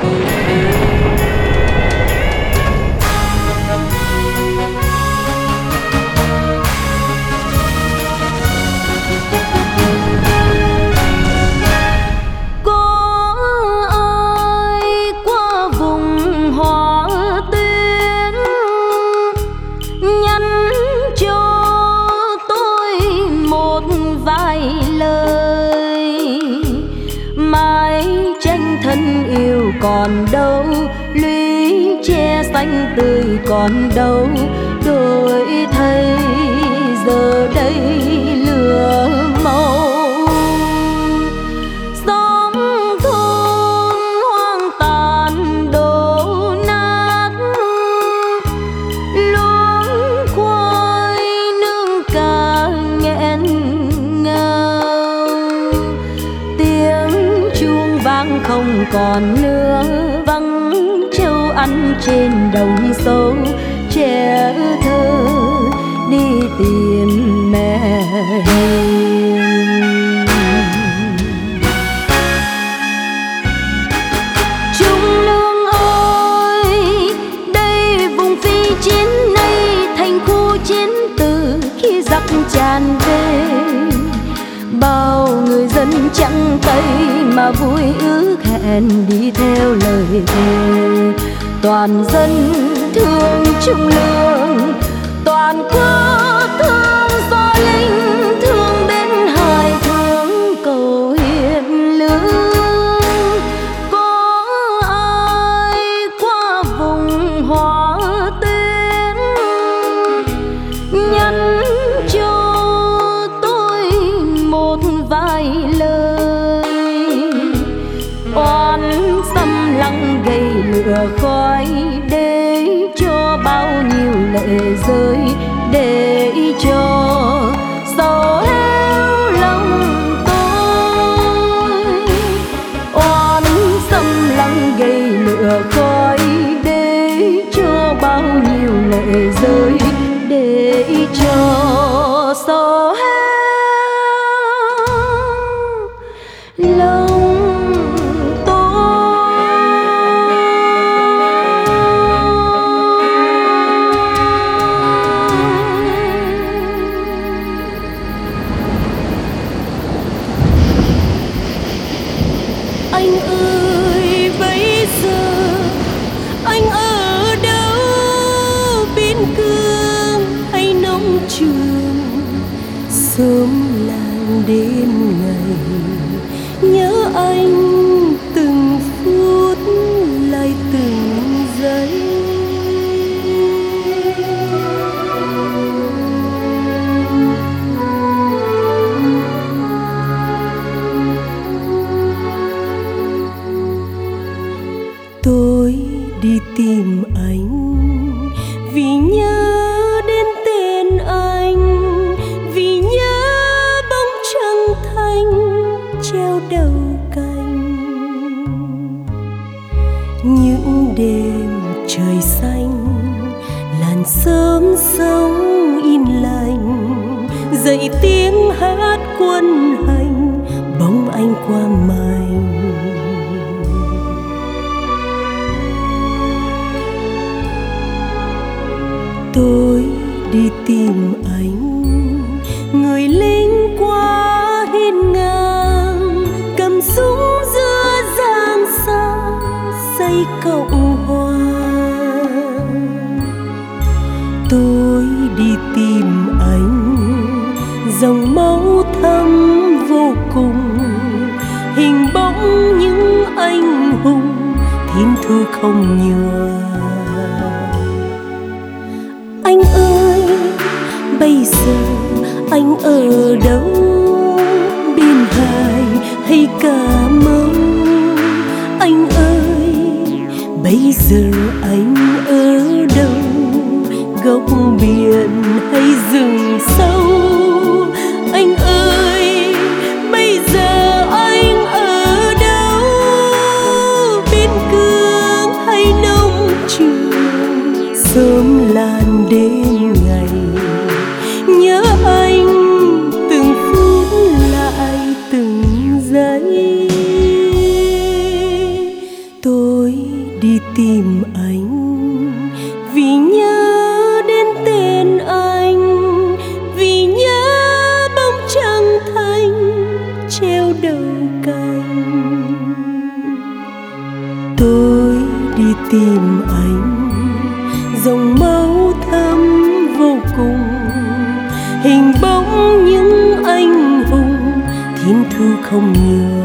Còn đâu lũy che xanh tươi còn đâu, đổi thay giờ đây lửa màu. Xóm thôn hoang tàn đổ nát, luống khoai nương cá nghẹn ngào, tiếng chuông vang không còn nữa, vắng trâu ăn trên đồng sâu. Trẻ thơ đi tìm mẹ hiền. Trung Lương ơi, đây vùng phi chiến nay thành khu chiến từ khi giặc tràn về. Bao người dân trắng tay mà vui ước hẹn đi theo lời thề. Toàn dân thương Trung Lương, toàn quốc thương Gio Linh, thương bên hải thương cầu hiền lương. Có ai qua vùng Hóa Tuyến nhắn cho tôi một vài lời. Oán xâm lăng gây lửa khói, để cho bao nhiêu lệ rơi, để cho sầu héo lòng tôi. Oán xâm lăng gây lửa khói, để cho bao nhiêu lệ rơi, để cho sầu héo lòng. Anh ơi, bây giờ anh ở đâu? Biên cương hay nông trường? Sớm làng đêm ngày, nhớ anh từng phút lại từng giây. Tôi đi tìm anh vì nhớ đến tên anh, vì nhớ bóng trăng thanh treo đầu cành. Những đêm trời xanh, làn sớm sống in lành, dậy tiếng hát quân hành, bóng anh qua mảnh. Tôi đi tìm anh, người lính quá hiên ngang, cầm súng giữa giang xa xây Cộng Hòa. Tôi đi tìm anh, dòng máu thấm vô cùng, hình bóng những anh hùng thiên thu không nhòa. Anh ơi, bây giờ anh ở đâu? Biên Hải hay Cà Mau? Anh ơi, bây giờ anh ở đâu? Góc biển hay rừng sâu? Anh ơi, bây giờ anh ở đâu? Biên cương hay nông trường? Sớm làn đêm ngày, nhớ anh từng phút lại từng giây. Tôi đi tìm anh vì nhớ đến tên anh, vì nhớ bóng trăng thanh treo đầu cành. Tôi đi tìm anh dòng máu thắm vô cùng, hình bóng những anh hùng thiên thu không nhường.